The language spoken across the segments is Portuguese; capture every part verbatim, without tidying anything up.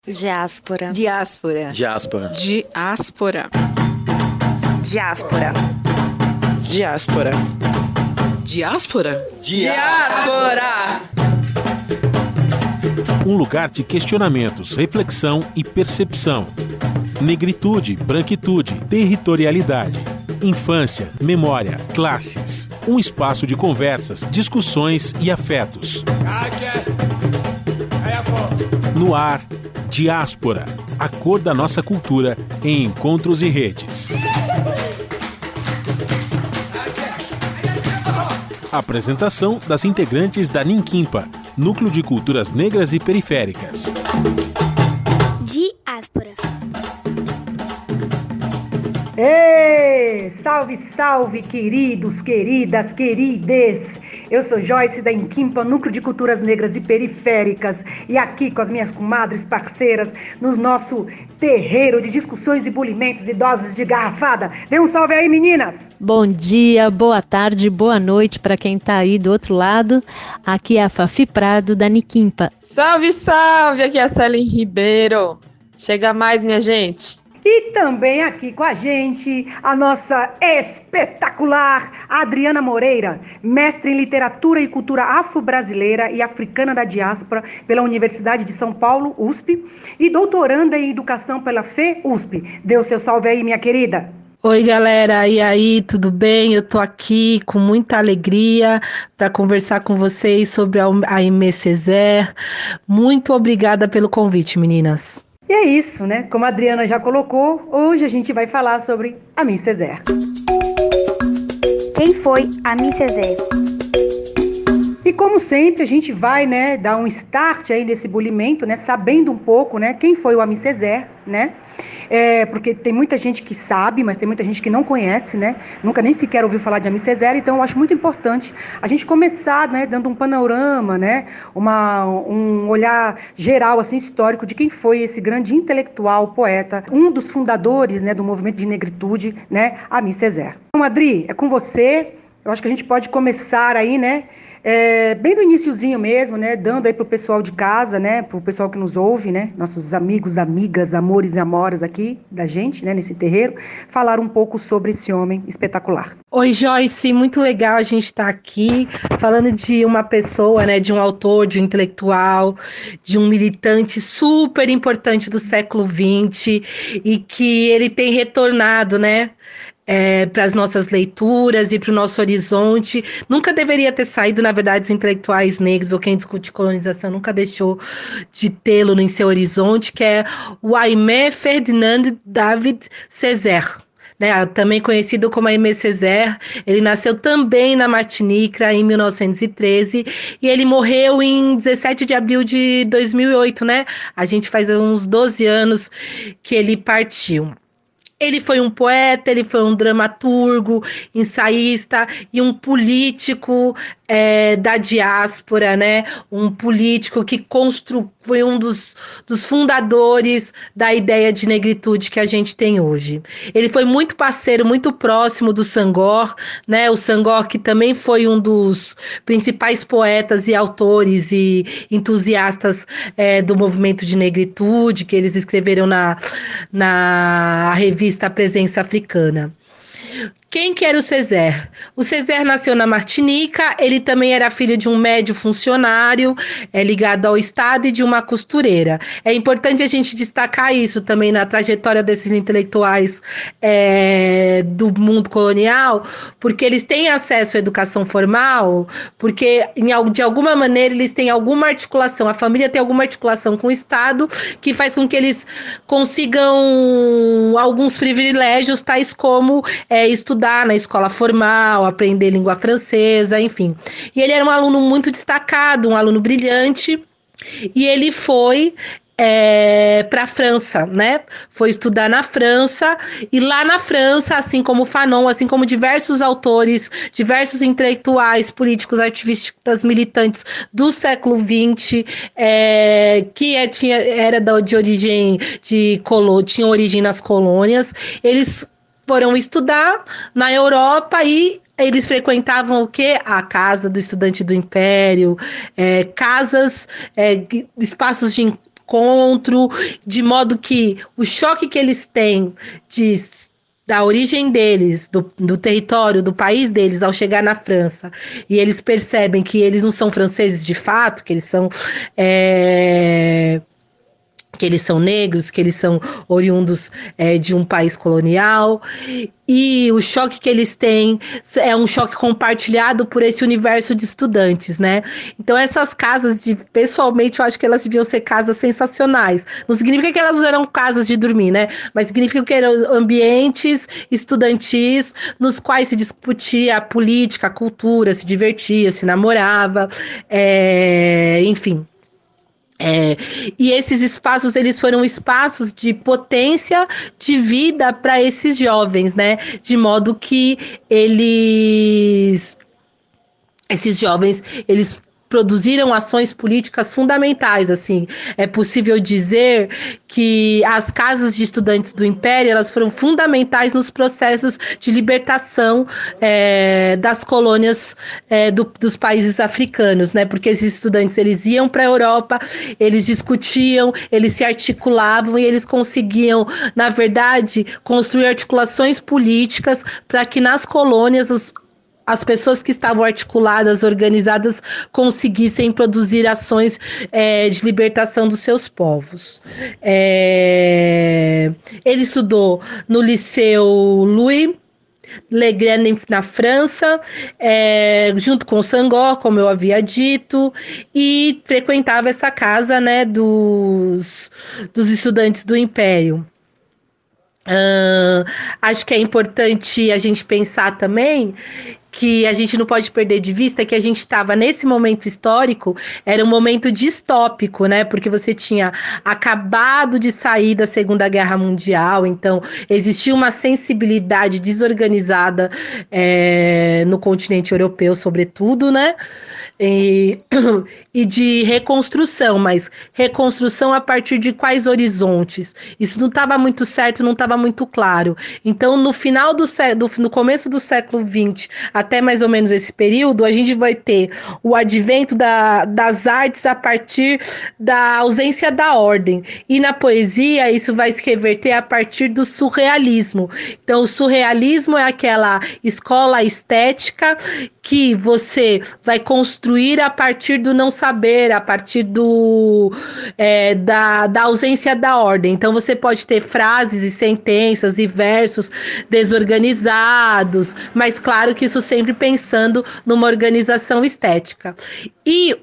Diáspora. Diáspora. Diáspora. Diáspora. Diáspora. Diáspora. Diáspora? Diáspora! Um lugar de questionamentos, reflexão e percepção. Negritude, branquitude, territorialidade. Infância, memória, classes. Um espaço de conversas, discussões e afetos. No ar, Diáspora, a cor da nossa cultura em encontros e redes. Apresentação das integrantes da Ninquimpa, Núcleo de Culturas Negras e Periféricas. Diáspora. Ei, salve, salve, queridos, queridas, querides! Eu sou Joyce da Ninquimpa, Núcleo de Culturas Negras e Periféricas, e aqui com as minhas comadres parceiras, no nosso terreiro de discussões e bulimentos e doses de garrafada. Dê um salve aí, meninas! Bom dia, boa tarde, boa noite para quem tá aí do outro lado. Aqui é a Fafi Prado da Ninquimpa. Salve, salve! Aqui é a Céline Ribeiro. Chega mais, minha gente. E também aqui com a gente, a nossa espetacular Adriana Moreira, mestre em Literatura e Cultura Afro-Brasileira e Africana da Diáspora pela Universidade de São Paulo, U S P, e doutoranda em Educação pela F E U S P. Dê o seu salve aí, minha querida. Oi, galera, e aí, tudo bem? Eu tô aqui com muita alegria para conversar com vocês sobre a Aimé Césaire. Muito obrigada pelo convite, meninas. E é isso, né? Como a Adriana já colocou, hoje a gente vai falar sobre Aimé Césaire. Quem foi Aimé Césaire? E como sempre, a gente vai, né, dar um start aí nesse bulimento, né, sabendo um pouco, né, quem foi o Aimé Césaire, né? É, porque tem muita gente que sabe, mas tem muita gente que não conhece, né? Nunca nem sequer ouviu falar de Aimé Césaire, então eu acho muito importante a gente começar, né, dando um panorama, né, uma, um olhar geral, assim, histórico de quem foi esse grande intelectual, poeta, um dos fundadores, né, do movimento de negritude, né, Aimé Césaire. Então, Adri, é com você. Eu acho que a gente pode começar aí, né, é, bem do iniciozinho mesmo, né, dando aí pro pessoal de casa, né, pro pessoal que nos ouve, né, nossos amigos, amigas, amores e amoras aqui da gente, né, nesse terreiro, falar um pouco sobre esse homem espetacular. Oi, Joyce, muito legal a gente estar aqui falando de uma pessoa, né, de um autor, de um intelectual, de um militante super importante do século vinte e que ele tem retornado, né, É, para as nossas leituras e para o nosso horizonte. Nunca deveria ter saído, na verdade, os intelectuais negros ou quem discute colonização nunca deixou de tê-lo em seu horizonte, que é o Aimé Ferdinand David Césaire, né, também conhecido como Aimé Césaire. Ele nasceu também na Martinica em mil novecentos e treze e ele morreu em dezessete de abril de dois mil e oito, né? A gente faz uns doze anos que ele partiu. Ele foi um poeta, ele foi um dramaturgo, ensaísta e um político é, da diáspora, né? Um político que constru... foi um dos, dos fundadores da ideia de negritude que a gente tem hoje. Ele foi muito parceiro, muito próximo do Senghor, né? O Senghor, que também foi um dos principais poetas e autores e entusiastas é, do movimento de negritude, que eles escreveram na, na revista A Presença Africana. Quem que era o Césaire? O Césaire nasceu na Martinica, ele também era filho de um médio funcionário, é, ligado ao Estado e de uma costureira. É importante a gente destacar isso também na trajetória desses intelectuais é, do mundo colonial, porque eles têm acesso à educação formal, porque em, de alguma maneira eles têm alguma articulação, a família tem alguma articulação com o Estado que faz com que eles consigam alguns privilégios, tais como é, estudar na escola formal, aprender língua francesa, enfim. E ele era um aluno muito destacado, um aluno brilhante, e ele foi é, para a França, né? Foi estudar na França, e lá na França, assim como Fanon, assim como diversos autores, diversos intelectuais, políticos, ativistas, militantes do século vinte, é, que é, tinha, era de origem de colo, tinham origem nas colônias, eles foram estudar na Europa e eles frequentavam o quê? A casa do estudante do Império, é, casas, é, espaços de encontro, de modo que o choque que eles têm de, da origem deles, do, do território, do país deles, ao chegar na França, e eles percebem que eles não são franceses de fato, que eles são... É, que eles são negros, que eles são oriundos é, de um país colonial, e o choque que eles têm é um choque compartilhado por esse universo de estudantes, né? Então essas casas, de, pessoalmente, eu acho que elas deviam ser casas sensacionais. Não significa que elas eram casas de dormir, né? Mas significa que eram ambientes estudantis nos quais se discutia a política, a cultura, se divertia, se namorava, é, enfim... É, e esses espaços, eles foram espaços de potência de vida para esses jovens, né? De modo que eles, esses jovens, eles produziram ações políticas fundamentais, assim. É possível dizer que as casas de estudantes do Império, elas foram fundamentais nos processos de libertação é, das colônias é, do, dos países africanos, né? Porque esses estudantes, eles iam para a Europa, eles discutiam, eles se articulavam e eles conseguiam, na verdade, construir articulações políticas para que nas colônias os as pessoas que estavam articuladas, organizadas, conseguissem produzir ações é, de libertação dos seus povos. É, ele estudou no Liceu Louis Le Grand na França, é, junto com o Senghor, como eu havia dito, e frequentava essa casa, né, dos, dos estudantes do Império. Uh, acho que é importante a gente pensar também que a gente não pode perder de vista que a gente estava nesse momento histórico, era um momento distópico, né? Porque você tinha acabado de sair da Segunda Guerra Mundial, então existia uma sensibilidade desorganizada é, no continente europeu, sobretudo, né? E, e de reconstrução, mas reconstrução a partir de quais horizontes? Isso não estava muito certo, não estava muito claro. Então, no final do, do no começo do século vinte, até mais ou menos esse período, a gente vai ter o advento da, das artes a partir da ausência da ordem. E na poesia, isso vai se reverter a partir do surrealismo. Então, o surrealismo é aquela escola estética que você vai construir a partir do não saber, a partir do, é, da, da ausência da ordem. Então, você pode ter frases e sentenças e versos desorganizados, mas claro que isso sempre pensando numa organização estética. E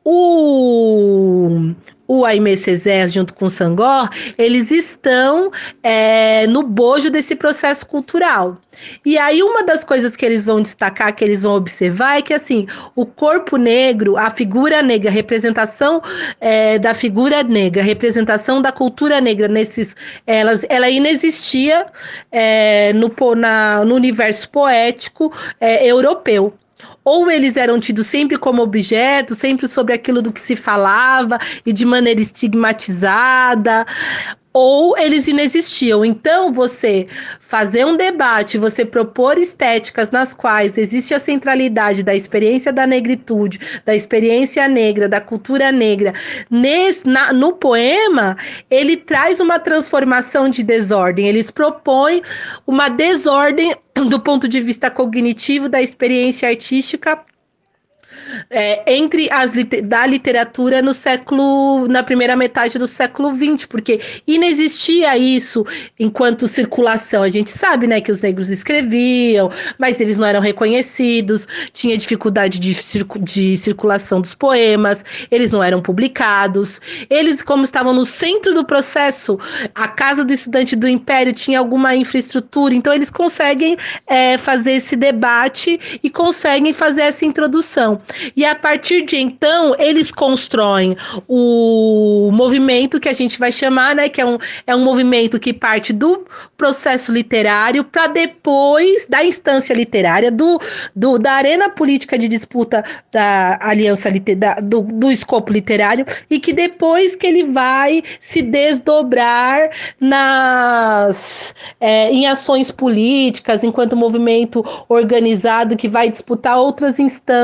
o... o Aimé Césaire, junto com o Senghor, eles estão é, no bojo desse processo cultural. E aí uma das coisas que eles vão destacar, que eles vão observar, é que assim, o corpo negro, a figura negra, a representação é, da figura negra, a representação da cultura negra, nesses, elas, ela inexistia é, no, na, no universo poético é, europeu. Ou eles eram tidos sempre como objetos, sempre sobre aquilo do que se falava e de maneira estigmatizada, ou eles inexistiam. Então, você fazer um debate, você propor estéticas nas quais existe a centralidade da experiência da negritude, da experiência negra, da cultura negra, nesse, na, no poema, ele traz uma transformação de desordem, eles propõem uma desordem do ponto de vista cognitivo da experiência artística É, entre as da literatura no século, na primeira metade do século vinte, porque inexistia isso enquanto circulação. A gente sabe, né, que os negros escreviam, mas eles não eram reconhecidos, tinha dificuldade de, circu de circulação dos poemas, eles não eram publicados, eles, como estavam no centro do processo, a Casa do Estudante do Império tinha alguma infraestrutura, então eles conseguem é, fazer esse debate e conseguem fazer essa introdução. E a partir de então, eles constroem o movimento que a gente vai chamar, né, que é um, é um movimento que parte do processo literário para depois da instância literária, do, do, da arena política de disputa da aliança da, do, do escopo literário, e que depois que ele vai se desdobrar nas, é, em ações políticas, enquanto movimento organizado que vai disputar outras instâncias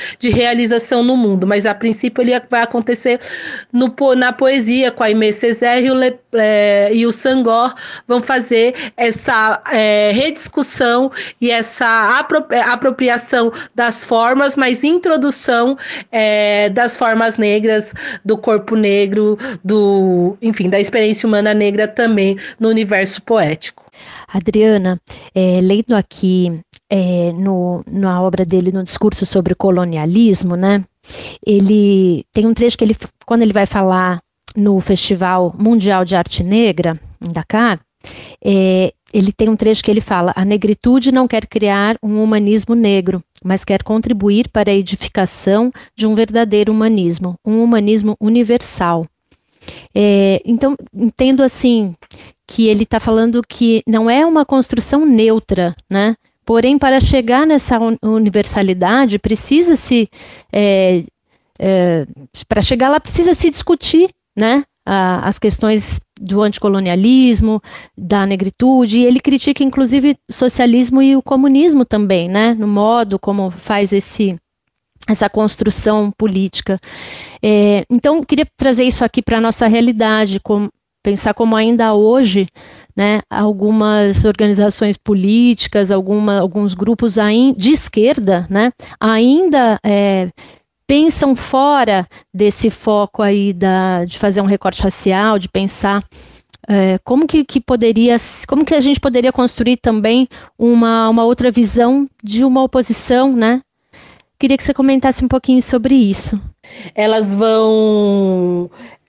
de realização no mundo, mas a princípio ele vai acontecer no, na poesia, com a Aimé Césaire e o, Le, é, e o Senghor vão fazer essa é, rediscussão e essa apropri, apropriação das formas, mas introdução é, das formas negras, do corpo negro, do, enfim, da experiência humana negra também no universo poético. Adriana, é, lendo aqui é, no, na obra dele, no discurso sobre o colonialismo, né, ele tem um trecho que ele, quando ele vai falar no Festival Mundial de Arte Negra, em Dakar, é, ele tem um trecho que ele fala: a negritude não quer criar um humanismo negro, mas quer contribuir para a edificação de um verdadeiro humanismo, um humanismo universal. É, então, entendo assim, que ele está falando que não é uma construção neutra, né? Porém, para chegar nessa universalidade, precisa-se, é, é, para chegar lá, precisa se discutir, né? A, as questões do anticolonialismo, da negritude, e ele critica, inclusive, o socialismo e o comunismo também, né? No modo como faz esse... essa construção política. É, então, queria trazer isso aqui para a nossa realidade, com, pensar como ainda hoje, né, algumas organizações políticas, alguma, alguns grupos ain, de esquerda, né, ainda é, pensam fora desse foco aí da, de fazer um recorte racial, de pensar é, como que, que poderia, como que a gente poderia construir também uma, uma outra visão de uma oposição, né? Queria que você comentasse um pouquinho sobre isso. Elas vão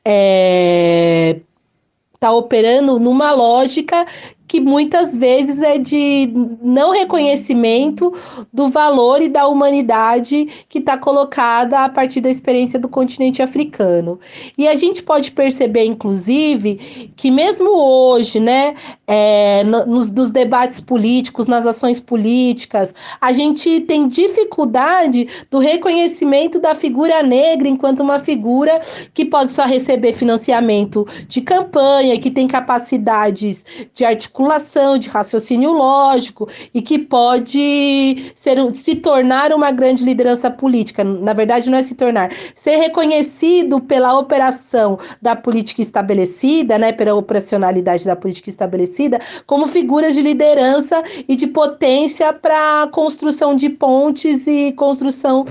é, tá operando numa lógica que muitas vezes é de não reconhecimento do valor e da humanidade que está colocada a partir da experiência do continente africano. E a gente pode perceber, inclusive, que mesmo hoje, né, é, nos, nos debates políticos, nas ações políticas, a gente tem dificuldade do reconhecimento da figura negra enquanto uma figura que pode só receber financiamento de campanha, que tem capacidades de articulação, de raciocínio lógico e que pode ser, se tornar uma grande liderança política. Na verdade, não é se tornar, ser reconhecido pela operação da política estabelecida, né, pela operacionalidade da política estabelecida, como figuras de liderança e de potência para construção de pontes e construção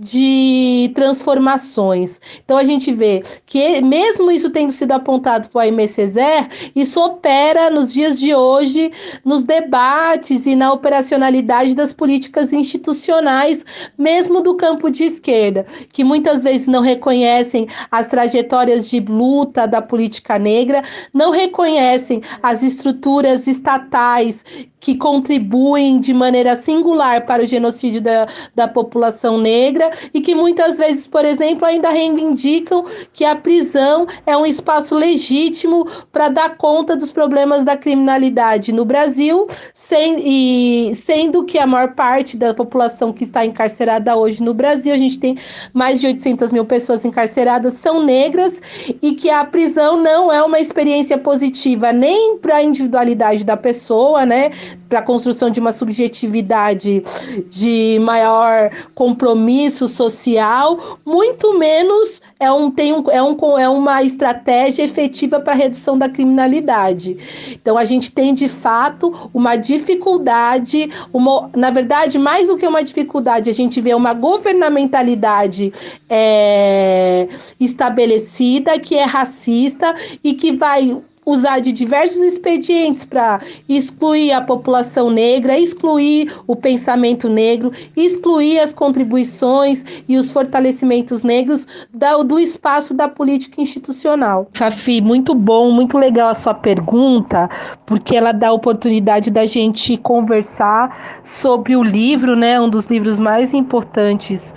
de transformações. Então, a gente vê que, mesmo isso tendo sido apontado por Aimé Césaire, isso opera nos dias de hoje nos debates e na operacionalidade das políticas institucionais, mesmo do campo de esquerda, que muitas vezes não reconhecem as trajetórias de luta da política negra, não reconhecem as estruturas estatais que contribuem de maneira singular para o genocídio da, da população negra e que muitas vezes, por exemplo, ainda reivindicam que a prisão é um espaço legítimo para dar conta dos problemas da criminalidade no Brasil, sem, e, sendo que a maior parte da população que está encarcerada hoje no Brasil, a gente tem mais de oitocentas mil pessoas encarceradas, são negras, e que a prisão não é uma experiência positiva nem para a individualidade da pessoa, né, para a construção de uma subjetividade de maior compromisso social, muito menos é, um, tem um, é, um, é uma estratégia efetiva para a redução da criminalidade. Então, a gente tem, de fato, uma dificuldade, uma, na verdade, mais do que uma dificuldade, a gente vê uma governamentalidade é, estabelecida, que é racista e que vai usar de diversos expedientes para excluir a população negra, excluir o pensamento negro, excluir as contribuições e os fortalecimentos negros da, do espaço da política institucional. Fafi, muito bom, muito legal a sua pergunta, porque ela dá a oportunidade da gente conversar sobre o livro, né, um dos livros mais importantes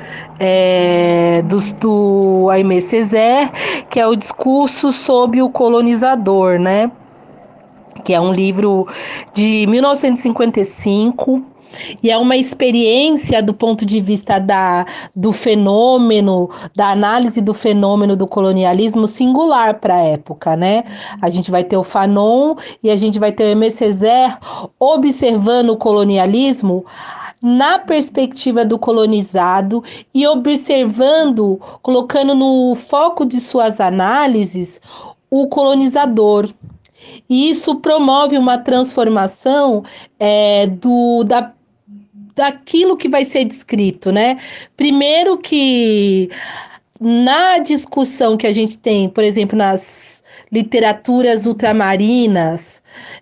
é, dos, do Aimé Césaire, que é o Discurso sobre o Colonizador, né? que é um livro de mil novecentos e cinquenta e cinco, e é uma experiência do ponto de vista da, do fenômeno, da análise do fenômeno do colonialismo singular para a época, né? A gente vai ter o Fanon e a gente vai ter o Aimé Césaire observando o colonialismo na perspectiva do colonizado e observando, colocando no foco de suas análises o colonizador. E isso promove uma transformação é, do, da, daquilo que vai ser descrito, né? Primeiro que na discussão que a gente tem, por exemplo, nas literaturas ultramarinas,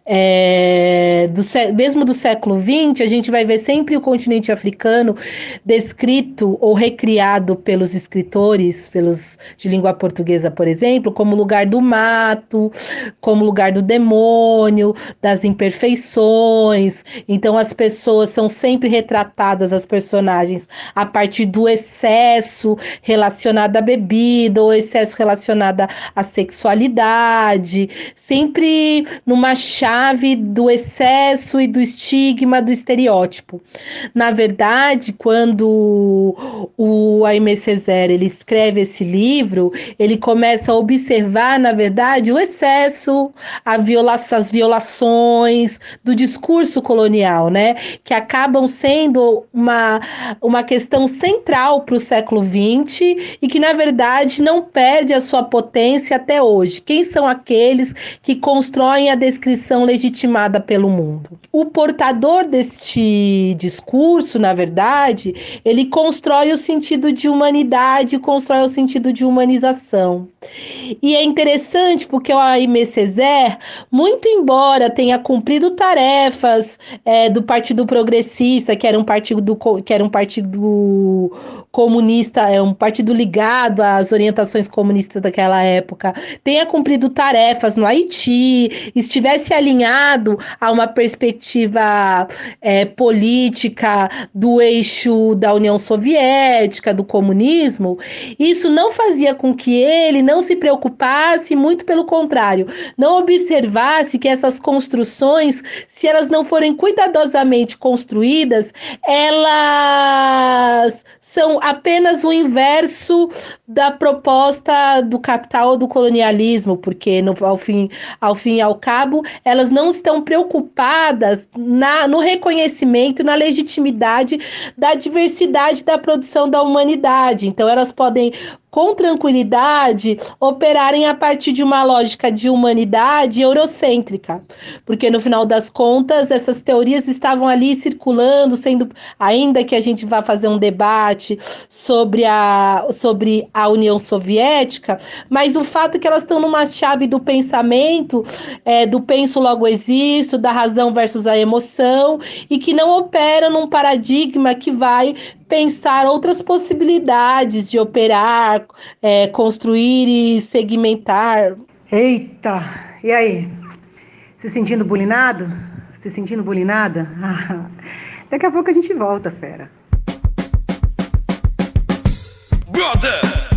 é, do, mesmo do século vinte, a gente vai ver sempre o continente africano descrito ou recriado pelos escritores, pelos de língua portuguesa, por exemplo, como lugar do mato, como lugar do demônio, das imperfeições. Então as pessoas são sempre retratadas, as personagens, a partir do excesso relacionado à bebida, ou excesso relacionado à sexualidade, sempre numa chave do excesso e do estigma do estereótipo. Na verdade, quando o Aimé Césaire ele escreve esse livro, ele começa a observar, na verdade, o excesso, a viola- as violações do discurso colonial, né? Que acabam sendo uma, uma questão central para o século vinte e que, na verdade, não perde a sua potência até hoje. Quem são aqueles que constroem a descrição legitimada pelo mundo? O portador deste discurso, na verdade, ele constrói o sentido de humanidade, constrói o sentido de humanização. E é interessante porque o Aimé Césaire, muito embora tenha cumprido tarefas é, do Partido Progressista, que era um partido, do, que era um partido comunista, é um partido ligado às orientações comunistas daquela época, tenha cumprido tarefas no Haiti, estivesse alinhado a uma perspectiva é, política do eixo da União Soviética, do comunismo, isso não fazia com que ele não se preocupasse, muito pelo contrário, não observasse que essas construções, se elas não forem cuidadosamente construídas, elas são apenas o inverso da proposta do capital ou do colonialismo, porque no, ao, fim, ao fim e ao cabo, elas não estão preocupadas na, no reconhecimento, na legitimidade da diversidade da produção da humanidade. Então, elas podem, com tranquilidade, operarem a partir de uma lógica de humanidade eurocêntrica, porque no final das contas essas teorias estavam ali circulando, sendo, ainda que a gente vá fazer um debate sobre a, sobre a União Soviética, mas o fato é que elas estão numa chave do pensamento, é, do penso logo existo, da razão versus a emoção, e que não operam num paradigma que vai pensar outras possibilidades de operar, é, construir e segmentar. Eita, e aí? Se sentindo bulinado? Se sentindo bulinada? Ah, daqui a pouco a gente volta, fera. Brother!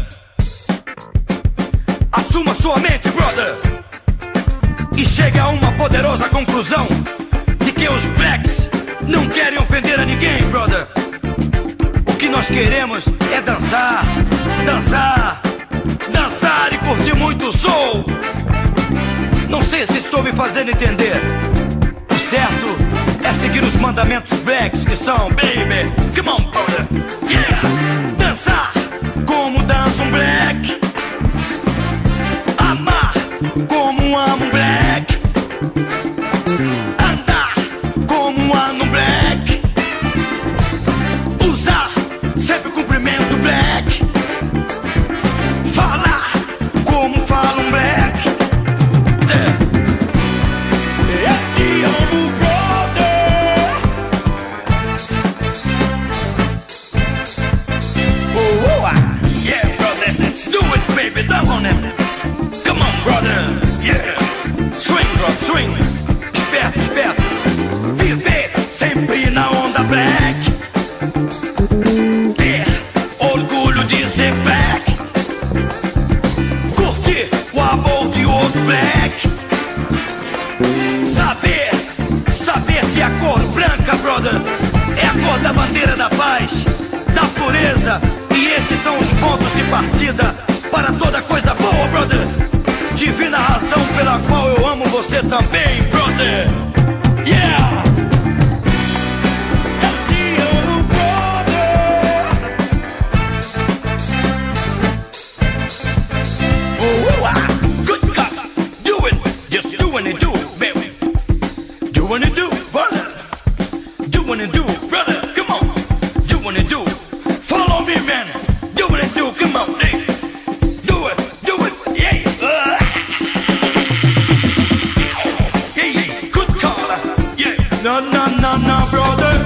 Assuma sua mente, brother! E chegue a uma poderosa conclusão de que os blacks não querem ofender a ninguém, brother! O que nós queremos é dançar, dançar, dançar e curtir muito soul. Não sei se estou me fazendo entender. O certo é seguir os mandamentos blacks que são, baby, come on, brother, yeah! Dançar como dança um black, amar como ama um black, andar como anda um black, usar sempre cumprimento black, falar como fala um black. Eu te amo, brother. Oh, oh, ah. Yeah, brother, do it, baby, love on it. Come on, brother, yeah. bandeira da paz, da pureza. E esses são os pontos de partida para toda coisa boa, brother. Divina razão pela qual eu amo você também, brother. Yeah! Eu te amo, brother. Oh, ah, good God. Do it, just do it and do it, baby. Do it and do it, brother. Do it and do it, brother. Come on, do it and do it. Follow me, man. Do it and do it, come on, hey. Do it, do it, yeah. Uh. Yeah, yeah, good call, yeah. No, no, no, no, brother.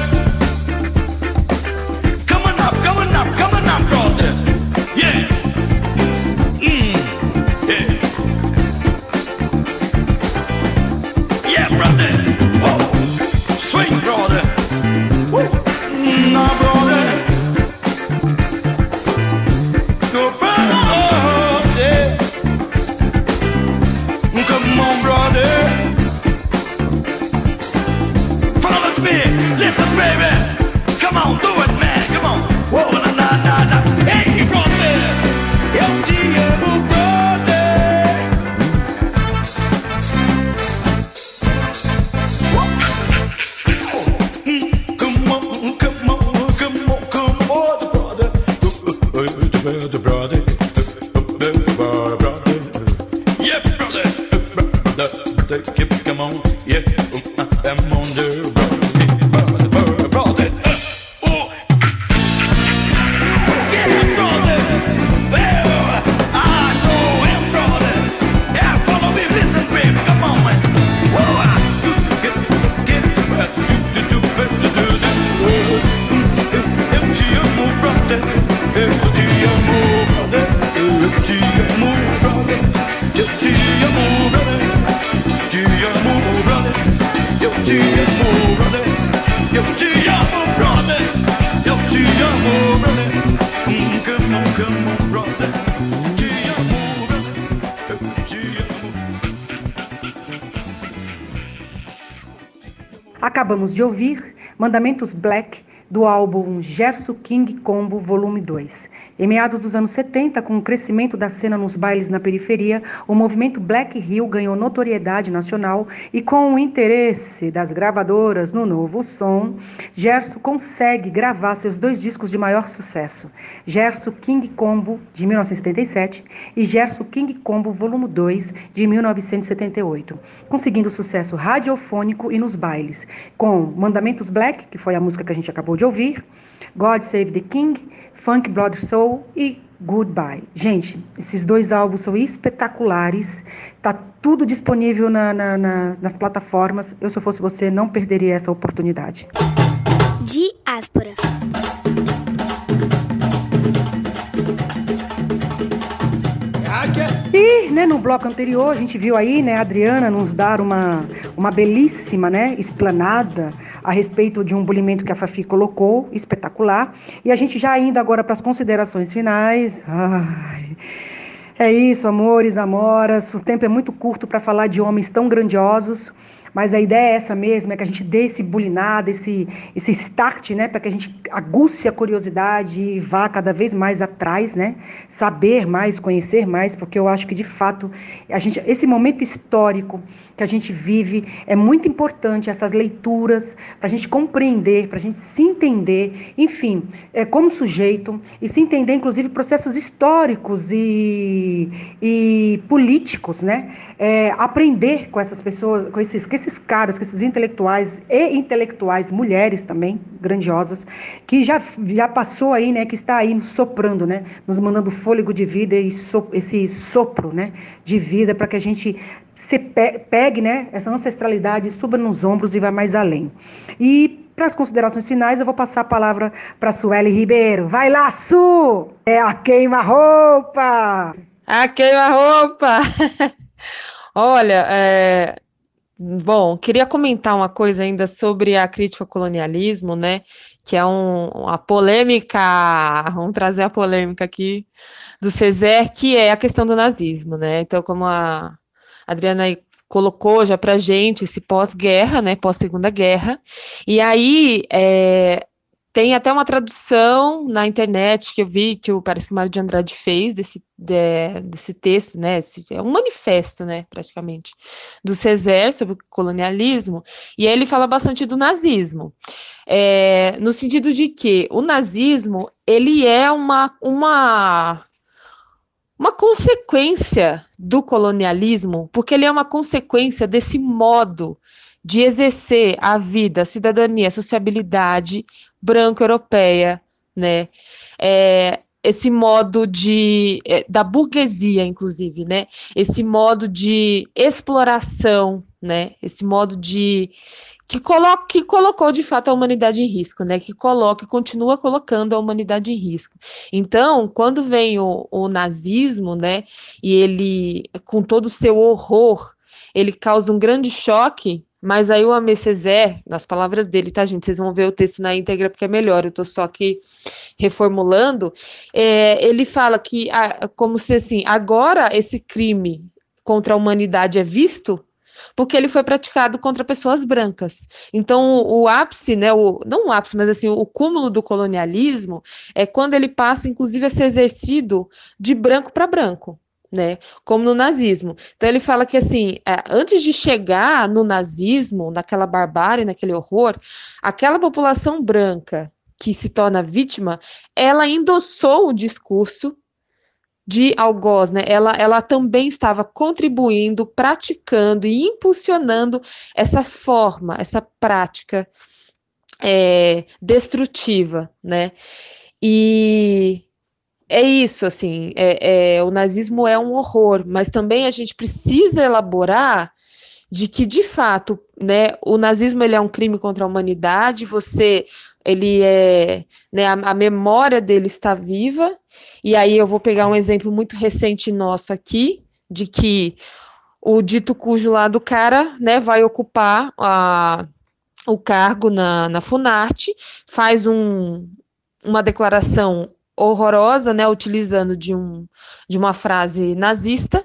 Come on up, come on up, come on up, brother. Yeah. Mm, yeah. Yeah, brother. Oh, swing, brother. Woo. No, brother. Go, brother. Come on, brother. Follow me. Listen, baby. Come on, do it, man. Come on. Whoa, na, na, na, na. Hey, brother. Eu te amo, brother. Come on, come on, come on, come on, brother. Brother, brother, brother, brother. Yeah, brother, brother, keep come on, yeah, I'm on the brother, brother, brother. Oh, yeah, brother. Well, I saw him, brother. Yeah, follow me, listen, baby, come on, man. Whoa, I get, get, get, to do, to do that. Eu te amo, brother. Eu te amo, brother. Eu te amo, brother. Eu te amo, brother. Te amo, brother. Eu te amo, brother. Eu te amo, brother. Eu te amo, brother. Mm, come on, come on, brother. Te amo, brother. Eu te amo. Acabamos de ouvir Mandamentos Black, do álbum Gerson King Combo Volume dois. Em meados dos anos setenta, com o crescimento da cena nos bailes na periferia, o movimento Black Hill ganhou notoriedade nacional e, com o interesse das gravadoras no novo som, Gerson consegue gravar seus dois discos de maior sucesso, Gerson King Combo, de mil novecentos e setenta e sete, e Gerson King Combo Volume dois, de mil novecentos e setenta e oito, conseguindo sucesso radiofônico e nos bailes, com Mandamentos Black, que foi a música que a gente acabou de ouvir, God Save the King, Funk Blood Soul e Goodbye. Gente, esses dois álbuns são espetaculares, tá tudo disponível na, na, na, nas plataformas. Eu, se eu fosse você, não perderia essa oportunidade. Diáspora. E, né, no bloco anterior, a gente viu aí, né, a Adriana nos dar uma, uma belíssima, né, explanada a respeito de um bulimento que a Fafi colocou, espetacular. E a gente já indo agora para as considerações finais. Ai, é isso, amores, amoras. O tempo é muito curto para falar de homens tão grandiosos. Mas a ideia é essa mesmo, é que a gente dê esse bulinado, esse, esse start, né, para que a gente aguce a curiosidade e vá cada vez mais atrás, né, saber mais, conhecer mais, porque eu acho que, de fato, a gente, esse momento histórico que a gente vive é muito importante, essas leituras, para a gente compreender, para a gente se entender, enfim, é, como sujeito, e se entender, inclusive, processos históricos e, e políticos, né, é, aprender com essas pessoas, com esses, com esses caras, com esses intelectuais e intelectuais, mulheres também, grandiosas, que já, já passou aí, né, que está aí nos soprando, né, nos mandando fôlego de vida e so, esse sopro, né, de vida, para que a gente se pe- pegue, né, essa ancestralidade, suba nos ombros e vá mais além. E para as considerações finais, eu vou passar a palavra para a Sueli Ribeiro. Vai lá, Su! É a queima-roupa! A queima-roupa! Olha, é... bom, queria comentar uma coisa ainda sobre a crítica ao colonialismo, né, que é um, uma polêmica, vamos trazer a polêmica aqui do César, que é a questão do nazismo, né, então como a Adriana aí colocou já pra gente esse pós-guerra, né, pós-segunda guerra, e aí é, tem até uma tradução na internet que eu vi, que o, parece que o Mário de Andrade fez desse, de, desse texto, né? Esse, é um manifesto, né, praticamente, do Césaire sobre o colonialismo, e aí ele fala bastante do nazismo, é, no sentido de que o nazismo, ele é uma, uma, uma consequência do colonialismo, porque ele é uma consequência desse modo de exercer a vida, a cidadania, a sociabilidade branco-europeia, né, é, esse modo de, é, da burguesia, inclusive, né, esse modo de exploração, né, esse modo de, que, colo que colocou, de fato, a humanidade em risco, né, que coloca, que continua colocando a humanidade em risco. Então, quando vem o, o nazismo, né, e ele, com todo o seu horror, ele causa um grande choque. Mas aí o Aimé Césaire, nas palavras dele, tá, gente? Vocês vão ver o texto na íntegra porque é melhor, eu tô só aqui reformulando. É, ele fala que, como se assim, agora esse crime contra a humanidade é visto porque ele foi praticado contra pessoas brancas. Então, o, o ápice, né, o, não o ápice, mas assim, o cúmulo do colonialismo é quando ele passa, inclusive, a ser exercido de branco para branco. Né, como no nazismo. Então ele fala que assim, antes de chegar no nazismo, naquela barbárie, naquele horror, aquela população branca que se torna vítima, ela endossou o discurso de algoz, né? Ela, ela também estava contribuindo, praticando e impulsionando essa forma, essa prática é, destrutiva, né? E é isso, assim, é, é, o nazismo é um horror, mas também a gente precisa elaborar de que, de fato, né, o nazismo ele é um crime contra a humanidade, você, ele é, né, a, a memória dele está viva, e aí eu vou pegar um exemplo muito recente nosso aqui, de que o dito cujo lá do cara, né, vai ocupar a, o cargo na, na Funarte, faz um, uma declaração horrorosa, né, utilizando de, um, de uma frase nazista,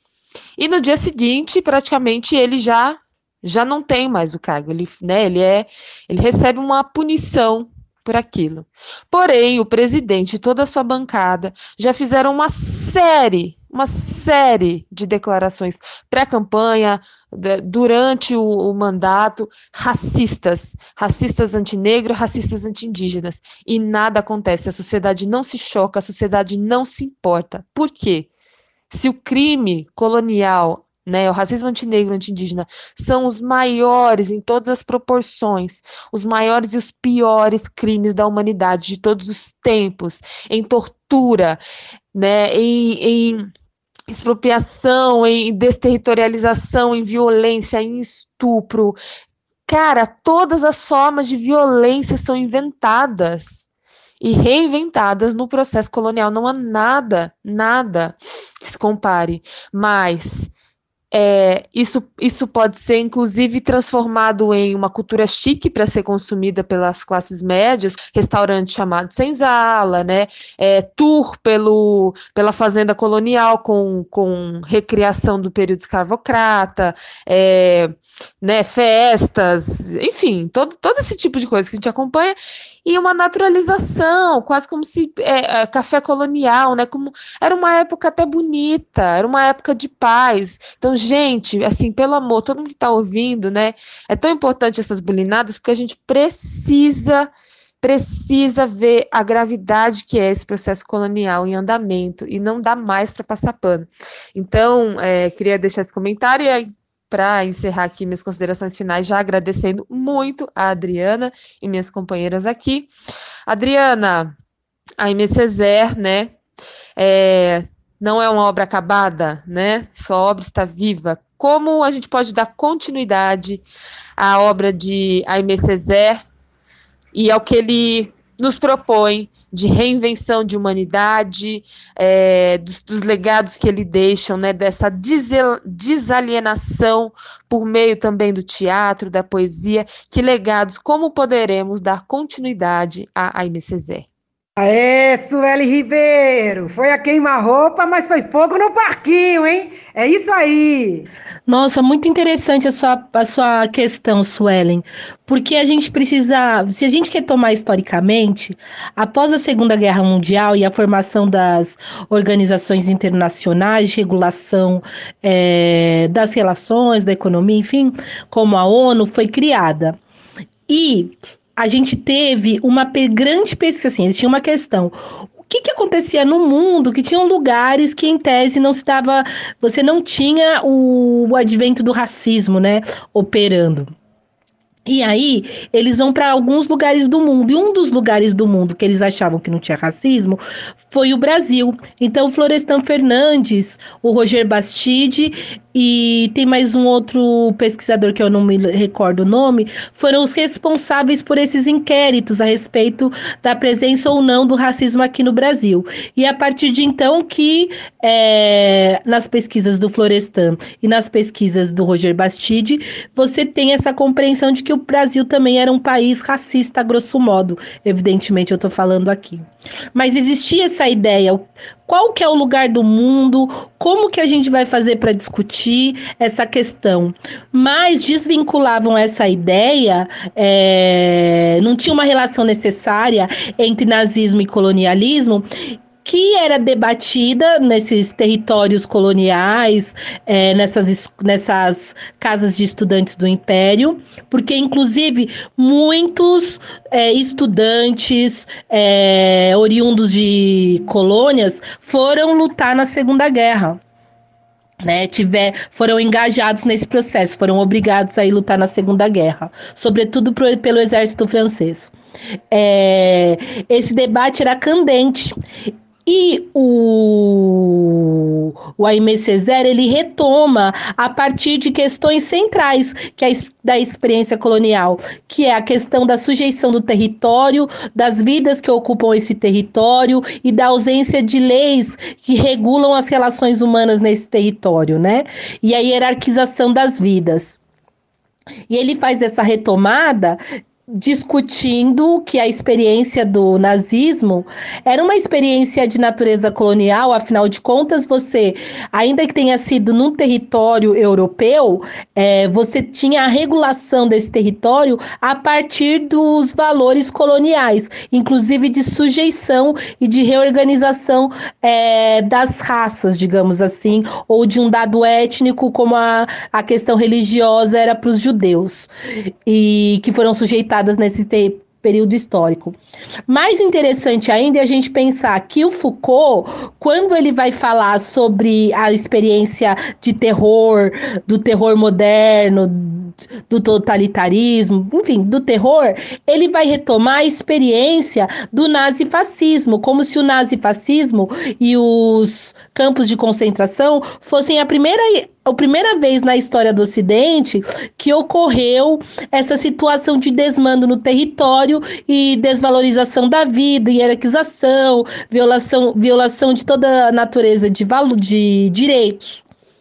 e no dia seguinte, praticamente, ele já, já não tem mais o cargo, ele, né, ele, é, ele recebe uma punição por aquilo. Porém, o presidente e toda a sua bancada já fizeram uma série, uma série de declarações pré-campanha, durante o, o mandato, racistas, racistas antinegro, racistas anti-indígenas, e nada acontece, a sociedade não se choca, a sociedade não se importa. Por quê? Se o crime colonial, né, o racismo antinegro, anti-indígena, são os maiores em todas as proporções, os maiores e os piores crimes da humanidade de todos os tempos, em tortura, né, em... em expropriação, em desterritorialização, em violência, em estupro. Cara, todas as formas de violência são inventadas e reinventadas no processo colonial. Não há nada, nada que se compare. Mas é, isso, isso pode ser, inclusive, transformado em uma cultura chique para ser consumida pelas classes médias, restaurante chamado Senzala, né? É, tour pelo, pela fazenda colonial com, com recriação do período escravocrata, é, né, festas, enfim, todo, todo esse tipo de coisa que a gente acompanha, e uma naturalização, quase como se é, é, café colonial, né? Como era uma época até bonita, era uma época de paz. Então, gente, assim, pelo amor, todo mundo que está ouvindo, né? É tão importante essas bulinadas, porque a gente precisa, precisa ver a gravidade que é esse processo colonial em andamento, e não dá mais para passar pano. Então, é, queria deixar esse comentário, e aí, para encerrar aqui minhas considerações finais, já agradecendo muito a Adriana e minhas companheiras aqui. Adriana, a Aimé Césaire, né, é, não é uma obra acabada, né, sua obra está viva. Como a gente pode dar continuidade à obra de Aimé Césaire e ao que ele nos propõe de reinvenção de humanidade, é, dos, dos legados que ele deixa, né, dessa desalienação por meio também do teatro, da poesia, que legados, como poderemos dar continuidade a Aimé Césaire? Aê, Sueli Ribeiro! Foi a queima-roupa, mas foi fogo no parquinho, hein? É isso aí! Nossa, muito interessante a sua, a sua questão, Suelen, porque a gente precisa, se a gente quer tomar historicamente, após a Segunda Guerra Mundial e a formação das organizações internacionais de regulação é, das relações, da economia, enfim, como a ONU, foi criada. E a gente teve uma pe- grande pesquisa, assim, existia uma questão. O que que acontecia no mundo que tinham lugares que, em tese, não se dava, você não tinha o, o advento do racismo, né, operando. E aí, eles vão para alguns lugares do mundo. E um dos lugares do mundo que eles achavam que não tinha racismo foi o Brasil. Então, Florestan Fernandes, o Roger Bastide e tem mais um outro pesquisador que eu não me recordo o nome, foram os responsáveis por esses inquéritos a respeito da presença ou não do racismo aqui no Brasil. E a partir de então que, é, nas pesquisas do Florestan e nas pesquisas do Roger Bastide, você tem essa compreensão de que o Brasil também era um país racista, a grosso modo. Evidentemente, eu estou falando aqui. Mas existia essa ideia, qual que é o lugar do mundo, como que a gente vai fazer para discutir essa questão. Mas desvinculavam essa ideia, é, não tinha uma relação necessária entre nazismo e colonialismo, que era debatida nesses territórios coloniais, é, nessas, nessas casas de estudantes do Império, porque, inclusive, muitos é, estudantes é, oriundos de colônias foram lutar na Segunda Guerra. Né, tiver, foram engajados nesse processo, foram obrigados a ir lutar na Segunda Guerra, sobretudo pro, pelo exército francês. É, esse debate era candente. E o, o Aimé Césaire, ele retoma a partir de questões centrais que é da experiência colonial, que é a questão da sujeição do território, das vidas que ocupam esse território e da ausência de leis que regulam as relações humanas nesse território, né? E a hierarquização das vidas. E ele faz essa retomada discutindo que a experiência do nazismo era uma experiência de natureza colonial, afinal de contas, você, ainda que tenha sido num território europeu, é, você tinha a regulação desse território a partir dos valores coloniais, inclusive de sujeição e de reorganização é, das raças, digamos assim, ou de um dado étnico, como a, a questão religiosa era para os judeus, e que foram sujeitados nesse te- período histórico. Mais interessante ainda é a gente pensar que o Foucault, quando ele vai falar sobre a experiência de terror, do terror moderno, do totalitarismo, enfim, do terror, ele vai retomar a experiência do nazifascismo, como se o nazifascismo e os campos de concentração fossem a primeira a primeira vez na história do Ocidente que ocorreu essa situação de desmando no território e desvalorização da vida, hierarquização, violação, violação de toda a natureza de, valo, de direitos.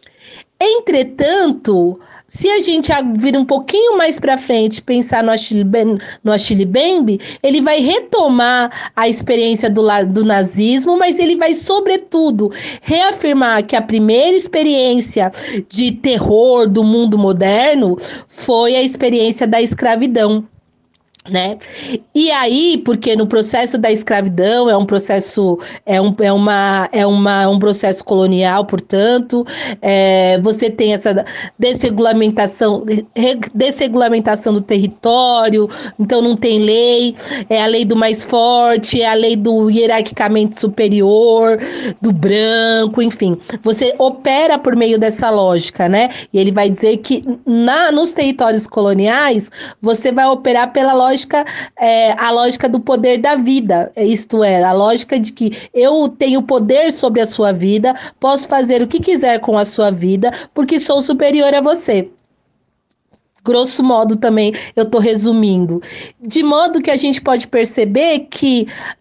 Entretanto, se a gente vir um pouquinho mais para frente, pensar no Achille, ben, no Achille Mbembe, ele vai retomar a experiência do, do nazismo, mas ele vai, sobretudo, reafirmar que a primeira experiência de terror do mundo moderno foi a experiência da escravidão. Né? E aí, porque no processo da escravidão é um processo é um, é uma, é uma, um processo colonial, portanto, é, você tem essa desregulamentação, desregulamentação do território, então não tem lei, é a lei do mais forte, é a lei do hierarquicamente superior, do branco, enfim, você opera por meio dessa lógica, né? E ele vai dizer que na, nos territórios coloniais você vai operar pela lógica É, a lógica do poder da vida, isto é, a lógica de que eu tenho poder sobre a sua vida, posso fazer o que quiser com a sua vida, porque sou superior a você. Grosso modo também, eu estou resumindo. De modo que a gente pode perceber que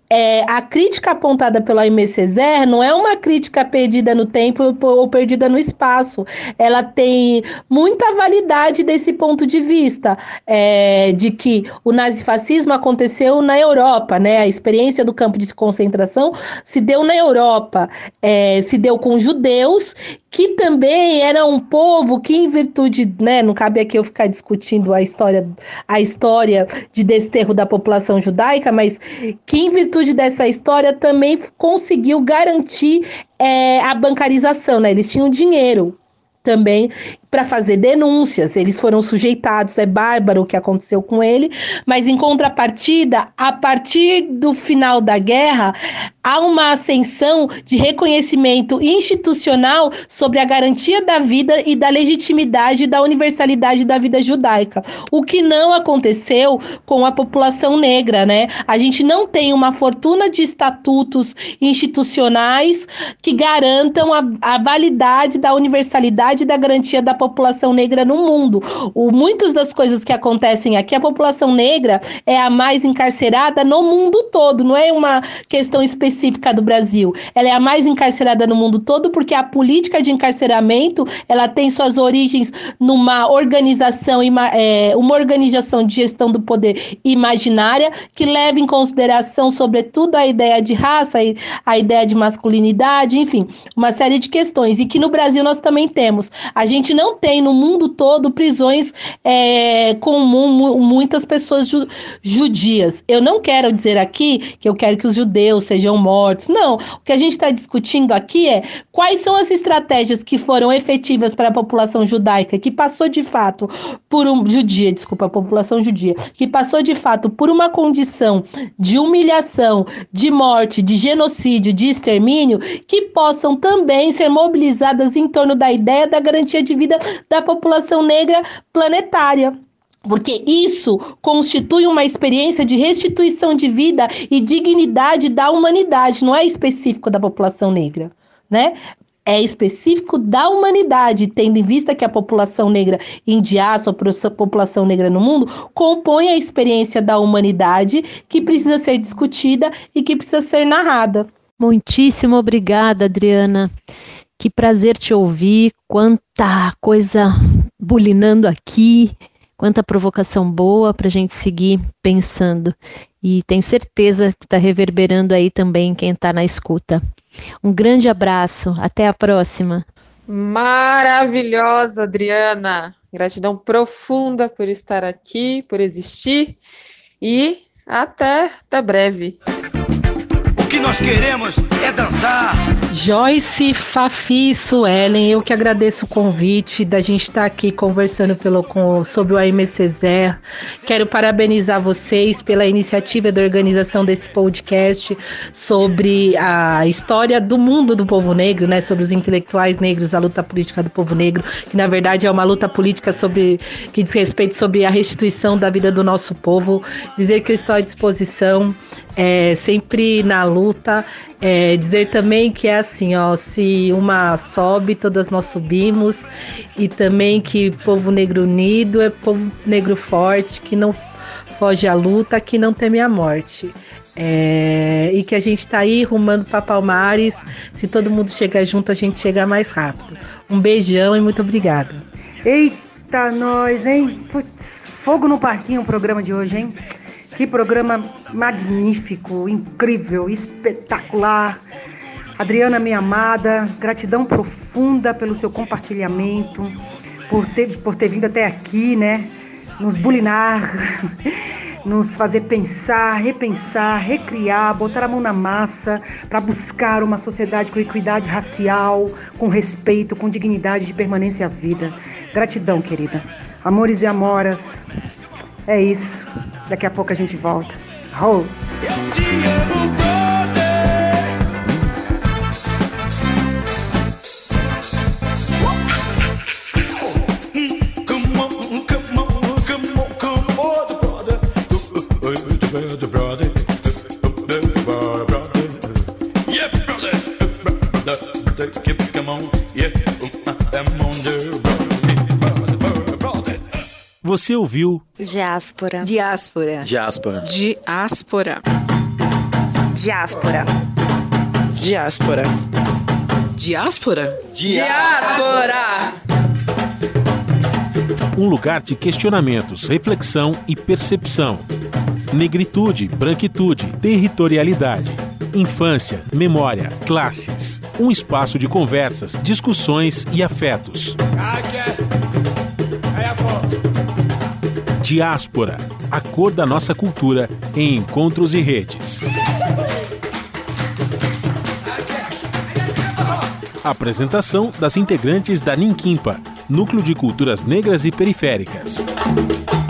É, a crítica apontada pelo Aimé Césaire não é uma crítica perdida no tempo ou perdida no espaço. Ela tem muita validade desse ponto de vista, é, de que o nazifascismo aconteceu na Europa, né? A experiência do campo de concentração se deu na Europa, é, se deu com judeus, que também era um povo que, em virtude, né, não cabe aqui eu ficar discutindo a história, a história de desterro da população judaica, mas que, em virtude dessa história, também conseguiu garantir é, a bancarização, né? Eles tinham dinheiro também para fazer denúncias, eles foram sujeitados, é bárbaro o que aconteceu com ele, mas em contrapartida, a partir do final da guerra, há uma ascensão de reconhecimento institucional sobre a garantia da vida e da legitimidade da universalidade da vida judaica, o que não aconteceu com a população negra, né? A gente não tem uma fortuna de estatutos institucionais que garantam a, a validade da universalidade e da garantia da população negra no mundo. O, muitas das coisas que acontecem aqui, a população negra é a mais encarcerada no mundo todo, não é uma questão específica do Brasil. Ela é a mais encarcerada no mundo todo porque a política de encarceramento, ela tem suas origens numa organização, é, uma organização de gestão do poder imaginária que leva em consideração, sobretudo, a ideia de raça, a ideia de masculinidade, enfim, uma série de questões. E que no Brasil nós também temos. A gente não tem no mundo todo prisões é, com mu- muitas pessoas ju- judias. Eu não quero dizer aqui que eu quero que os judeus sejam mortos. Não. O que a gente está discutindo aqui é quais são as estratégias que foram efetivas para a população judaica, que passou de fato por um... Judia, desculpa, a população judia, que passou de fato por uma condição de humilhação, de morte, de genocídio, de extermínio, que possam também ser mobilizadas em torno da ideia da garantia de vida da população negra planetária. Porque isso constitui uma experiência de restituição de vida e dignidade da humanidade, não é específico da população negra, né? É específico da humanidade, tendo em vista que a população negra em diáspora, a população negra no mundo, compõe a experiência da humanidade que precisa ser discutida e que precisa ser narrada. Muitíssimo obrigada, Adriana. Que prazer te ouvir, quanta coisa bulinando aqui, quanta provocação boa para a gente seguir pensando. E tenho certeza que está reverberando aí também quem está na escuta. Um grande abraço, até a próxima. Maravilhosa, Adriana. Gratidão profunda por estar aqui, por existir e até, até breve. O que nós queremos é dançar. Joyce, Fafi, Suelen, eu que agradeço o convite da gente estar aqui conversando pelo, com, sobre o Aimé Césaire. Quero parabenizar vocês pela iniciativa da organização desse podcast sobre a história do mundo do povo negro, né? Sobre os intelectuais negros, a luta política do povo negro, que na verdade é uma luta política sobre, que diz respeito sobre a restituição da vida do nosso povo. Dizer que eu estou à disposição, é, sempre na luta. É, dizer também que é assim, ó, se uma sobe, todas nós subimos, e também que povo negro unido é povo negro forte, que não foge à luta, que não teme a morte. É, e que a gente está aí rumando para Palmares, se todo mundo chegar junto, a gente chega mais rápido. Um beijão e muito obrigada. Eita, nós, hein? Putz, fogo no parquinho o programa de hoje, hein? Que programa magnífico, incrível, espetacular. Adriana, minha amada, gratidão profunda pelo seu compartilhamento, por ter, por ter vindo até aqui, né? Nos bulinar, nos fazer pensar, repensar, recriar, botar a mão na massa para buscar uma sociedade com equidade racial, com respeito, com dignidade de permanência à vida. Gratidão, querida. Amores e amoras. É isso. Daqui a pouco a gente volta. Roll. Você ouviu Diáspora. Diáspora. Diáspora. Diáspora. Diáspora. Diáspora. Diáspora? Diáspora! Um lugar de questionamentos, reflexão e percepção. Negritude, branquitude, territorialidade. Infância, memória, classes. Um espaço de conversas, discussões e afetos. Diáspora, a cor da nossa cultura em encontros e redes. Apresentação das integrantes da Ninquimpa, Núcleo de Culturas Negras e Periféricas.